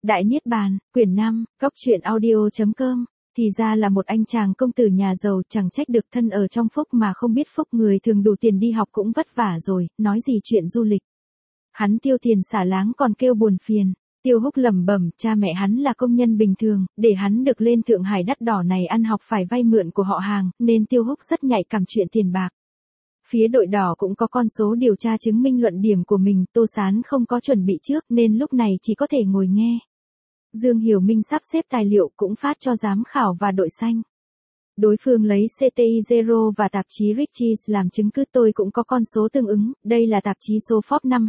Đại Niết Bàn, quyển 5, Cóc truyện audio.com. Thì ra là một anh chàng công tử nhà giàu, chẳng trách được thân ở trong phúc mà không biết phúc, người thường đủ tiền đi học cũng vất vả rồi, nói gì chuyện du lịch. Hắn tiêu tiền xả láng còn kêu buồn phiền. Tiêu Húc lẩm bẩm, cha mẹ hắn là công nhân bình thường, để hắn được lên Thượng Hải đắt đỏ này ăn học phải vay mượn của họ hàng, nên Tiêu Húc rất nhạy cảm chuyện tiền bạc. Phía đội đỏ cũng có con số điều tra chứng minh luận điểm của mình, Tô Sán không có chuẩn bị trước nên lúc này chỉ có thể ngồi nghe. Dương Hiểu Minh sắp xếp tài liệu cũng phát cho giám khảo và đội xanh. Đối phương lấy CTI Zero và tạp chí Riches làm chứng cứ, tôi cũng có con số tương ứng, đây là tạp chí số Forbes năm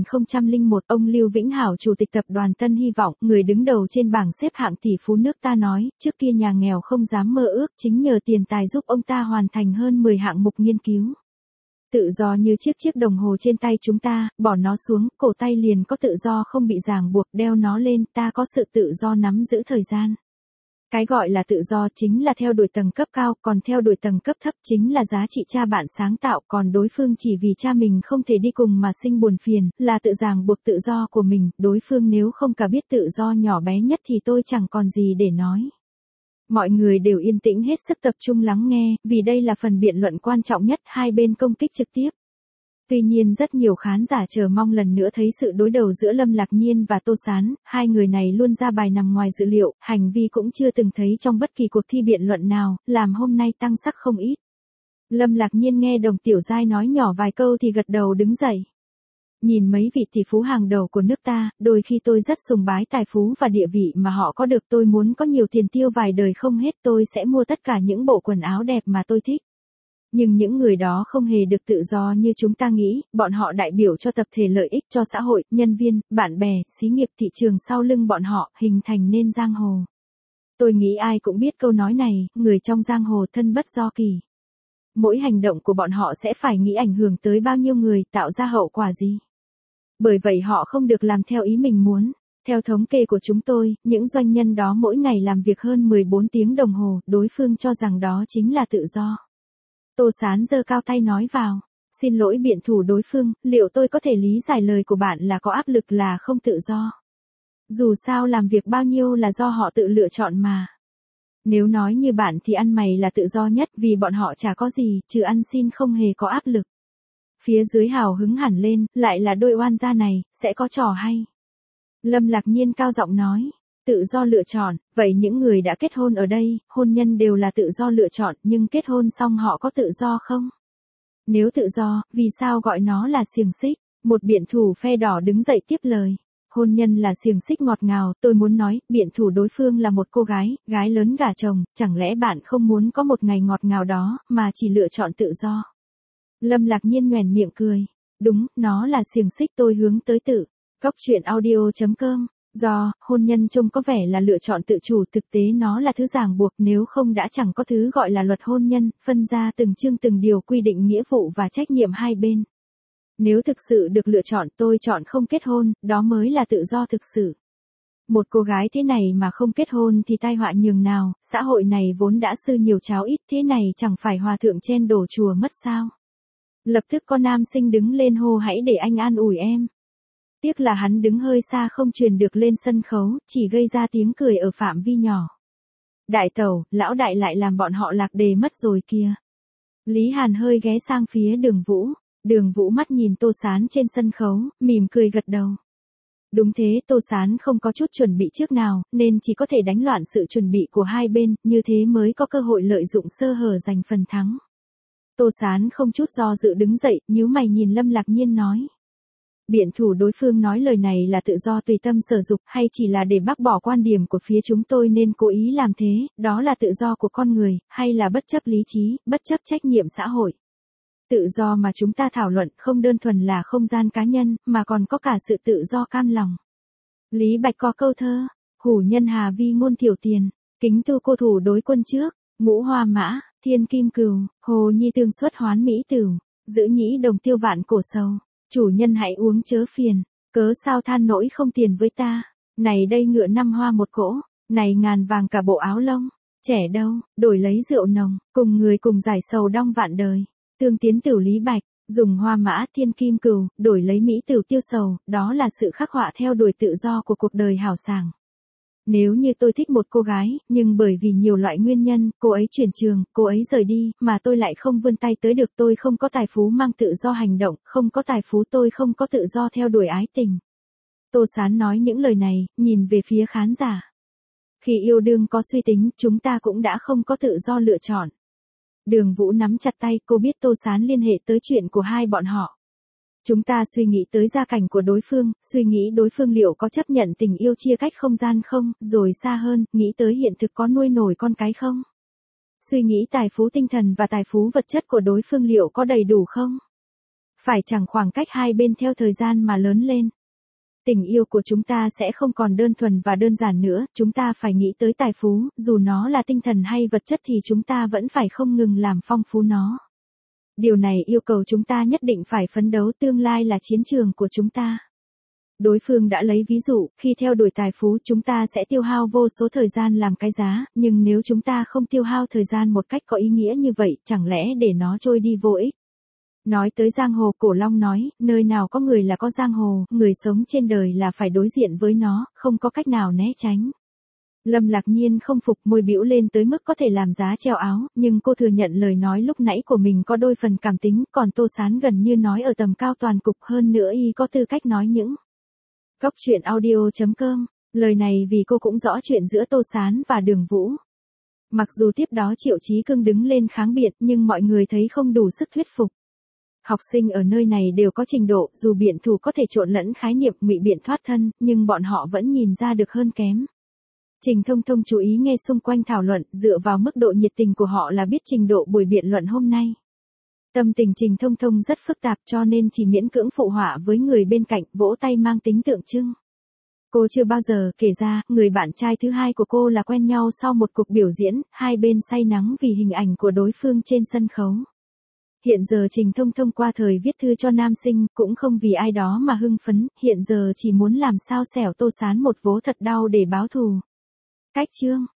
2001, ông Lưu Vĩnh Hảo, chủ tịch tập đoàn Tân Hy Vọng, người đứng đầu trên bảng xếp hạng tỷ phú nước ta nói, trước kia nhà nghèo không dám mơ ước, chính nhờ tiền tài giúp ông ta hoàn thành hơn 10 hạng mục nghiên cứu. Tự do như chiếc đồng hồ trên tay chúng ta, bỏ nó xuống, cổ tay liền có tự do không bị ràng buộc, đeo nó lên, ta có sự tự do nắm giữ thời gian. Cái gọi là tự do chính là theo đuổi tầng cấp cao, còn theo đuổi tầng cấp thấp chính là giá trị cha bạn sáng tạo, còn đối phương chỉ vì cha mình không thể đi cùng mà sinh buồn phiền, là tự ràng buộc tự do của mình, đối phương nếu không cả biết tự do nhỏ bé nhất thì tôi chẳng còn gì để nói. Mọi người đều yên tĩnh hết sức tập trung lắng nghe, vì đây là phần biện luận quan trọng nhất, hai bên công kích trực tiếp. Tuy nhiên rất nhiều khán giả chờ mong lần nữa thấy sự đối đầu giữa Lâm Lạc Nhiên và Tô Sán, hai người này luôn ra bài nằm ngoài dự liệu, hành vi cũng chưa từng thấy trong bất kỳ cuộc thi biện luận nào, làm hôm nay tăng sắc không ít. Lâm Lạc Nhiên nghe Đồng Tiểu Giai nói nhỏ vài câu thì gật đầu đứng dậy. Nhìn mấy vị tỷ phú hàng đầu của nước ta, đôi khi tôi rất sùng bái tài phú và địa vị mà họ có được, tôi muốn có nhiều tiền tiêu vài đời không hết, tôi sẽ mua tất cả những bộ quần áo đẹp mà tôi thích. Nhưng những người đó không hề được tự do như chúng ta nghĩ, bọn họ đại biểu cho tập thể lợi ích, cho xã hội, nhân viên, bạn bè, xí nghiệp, thị trường sau lưng bọn họ, hình thành nên giang hồ. Tôi nghĩ ai cũng biết câu nói này, người trong giang hồ thân bất do kỳ. Mỗi hành động của bọn họ sẽ phải nghĩ ảnh hưởng tới bao nhiêu người, tạo ra hậu quả gì. Bởi vậy họ không được làm theo ý mình muốn. Theo thống kê của chúng tôi, những doanh nhân đó mỗi ngày làm việc hơn 14 tiếng đồng hồ, đối phương cho rằng đó chính là tự do. Tô Sán giơ cao tay nói vào. Xin lỗi biện thủ đối phương, liệu tôi có thể lý giải lời của bạn là có áp lực là không tự do? Dù sao làm việc bao nhiêu là do họ tự lựa chọn mà. Nếu nói như bạn thì ăn mày là tự do nhất, vì bọn họ chả có gì, trừ ăn xin không hề có áp lực. Phía dưới hào hứng hẳn lên, lại là đôi oan gia này, sẽ có trò hay. Lâm Lạc Nhiên cao giọng nói, tự do lựa chọn, vậy những người đã kết hôn ở đây, hôn nhân đều là tự do lựa chọn, nhưng kết hôn xong họ có tự do không? Nếu tự do, vì sao gọi nó là xiềng xích? Một biện thủ phe đỏ đứng dậy tiếp lời. Hôn nhân là xiềng xích ngọt ngào, tôi muốn nói, biện thủ đối phương là một cô gái, gái lớn gả chồng, chẳng lẽ bạn không muốn có một ngày ngọt ngào đó, mà chỉ lựa chọn tự do? Lâm Lạc Nhiên nhoẻn miệng cười. Đúng, nó là xiềng xích tôi hướng tới tự. Cóc truyện audio.com. Do, hôn nhân trông có vẻ là lựa chọn tự chủ, thực tế nó là thứ ràng buộc, nếu không đã chẳng có thứ gọi là luật hôn nhân, phân ra từng chương từng điều quy định nghĩa vụ và trách nhiệm hai bên. Nếu thực sự được lựa chọn, tôi chọn không kết hôn, đó mới là tự do thực sự. Một cô gái thế này mà không kết hôn thì tai họa nhường nào, xã hội này vốn đã sư nhiều cháo ít, thế này chẳng phải hòa thượng chen đổ chùa mất sao? Lập tức có nam sinh đứng lên hô hãy để anh an ủi em. Tiếc là hắn đứng hơi xa không truyền được lên sân khấu, chỉ gây ra tiếng cười ở phạm vi nhỏ. Đại tẩu, lão đại lại làm bọn họ lạc đề mất rồi kìa. Lý Hàn hơi ghé sang phía Đường Vũ mắt nhìn Tô Sán trên sân khấu, mỉm cười gật đầu. Đúng thế, Tô Sán không có chút chuẩn bị trước nào, nên chỉ có thể đánh loạn sự chuẩn bị của hai bên, như thế mới có cơ hội lợi dụng sơ hở giành phần thắng. Tô Sán không chút do dự đứng dậy, nhíu mày nhìn Lâm Lạc Nhiên nói. Biện thủ đối phương nói lời này là tự do tùy tâm sở dục, hay chỉ là để bác bỏ quan điểm của phía chúng tôi nên cố ý làm thế, đó là tự do của con người, hay là bất chấp lý trí, bất chấp trách nhiệm xã hội? Tự do mà chúng ta thảo luận không đơn thuần là không gian cá nhân, mà còn có cả sự tự do cam lòng. Lý Bạch có câu thơ, hủ nhân hà vi ngôn thiểu tiền, kính tu cô thủ đối quân trước, ngũ hoa mã, thiên kim cừu, hồ nhi tương xuất hoán mỹ tửu, giữ nhĩ đồng tiêu vạn cổ sầu. Chủ nhân hãy uống chớ phiền, cớ sao than nỗi không tiền với ta, này đây ngựa 5 hoa một cỗ, này ngàn vàng cả bộ áo lông, trẻ đâu, đổi lấy rượu nồng, cùng người cùng giải sầu đong vạn đời, tương tiến tửu Lý Bạch, dùng hoa mã thiên kim cừu, đổi lấy mỹ tửu tiêu sầu, đó là sự khắc họa theo đuổi tự do của cuộc đời hào sảng. Nếu như tôi thích một cô gái, nhưng bởi vì nhiều loại nguyên nhân, cô ấy chuyển trường, cô ấy rời đi, mà tôi lại không vươn tay tới được, tôi không có tài phú mang tự do hành động, không có tài phú tôi không có tự do theo đuổi ái tình. Tô Sán nói những lời này, nhìn về phía khán giả. Khi yêu đương có suy tính, chúng ta cũng đã không có tự do lựa chọn. Đường Vũ nắm chặt tay, cô biết Tô Sán liên hệ tới chuyện của hai bọn họ. Chúng ta suy nghĩ tới gia cảnh của đối phương, suy nghĩ đối phương liệu có chấp nhận tình yêu chia cách không gian không, rồi xa hơn, nghĩ tới hiện thực có nuôi nổi con cái không. Suy nghĩ tài phú tinh thần và tài phú vật chất của đối phương liệu có đầy đủ không. Phải chẳng khoảng cách hai bên theo thời gian mà lớn lên. Tình yêu của chúng ta sẽ không còn đơn thuần và đơn giản nữa, chúng ta phải nghĩ tới tài phú, dù nó là tinh thần hay vật chất thì chúng ta vẫn phải không ngừng làm phong phú nó. Điều này yêu cầu chúng ta nhất định phải phấn đấu, tương lai là chiến trường của chúng ta. Đối phương đã lấy ví dụ, khi theo đuổi tài phú chúng ta sẽ tiêu hao vô số thời gian làm cái giá, nhưng nếu chúng ta không tiêu hao thời gian một cách có ý nghĩa như vậy, chẳng lẽ để nó trôi đi vô ích. Nói tới giang hồ, Cổ Long nói, nơi nào có người là có giang hồ, người sống trên đời là phải đối diện với nó, không có cách nào né tránh. Lâm Lạc Nhiên không phục, môi bĩu lên tới mức có thể làm giá treo áo, nhưng cô thừa nhận lời nói lúc nãy của mình có đôi phần cảm tính, còn Tô Sán gần như nói ở tầm cao toàn cục, hơn nữa y có tư cách nói những. Góc truyện audio.com, lời này vì cô cũng rõ chuyện giữa Tô Sán và Đường Vũ. Mặc dù tiếp đó Triệu Chí Cương đứng lên kháng biện, nhưng mọi người thấy không đủ sức thuyết phục. Học sinh ở nơi này đều có trình độ, dù biện thủ có thể trộn lẫn khái niệm ngụy biện thoát thân, nhưng bọn họ vẫn nhìn ra được hơn kém. Trình Thông Thông chú ý nghe xung quanh thảo luận, dựa vào mức độ nhiệt tình của họ là biết trình độ buổi biện luận hôm nay. Tâm tình Trình Thông Thông rất phức tạp cho nên chỉ miễn cưỡng phụ họa với người bên cạnh, vỗ tay mang tính tượng trưng. Cô chưa bao giờ kể ra, người bạn trai thứ hai của cô là quen nhau sau một cuộc biểu diễn, hai bên say nắng vì hình ảnh của đối phương trên sân khấu. Hiện giờ Trình Thông Thông qua thời viết thư cho nam sinh, cũng không vì ai đó mà hưng phấn, hiện giờ chỉ muốn làm sao xẻo Tô Sán một vố thật đau để báo thù. Cách chương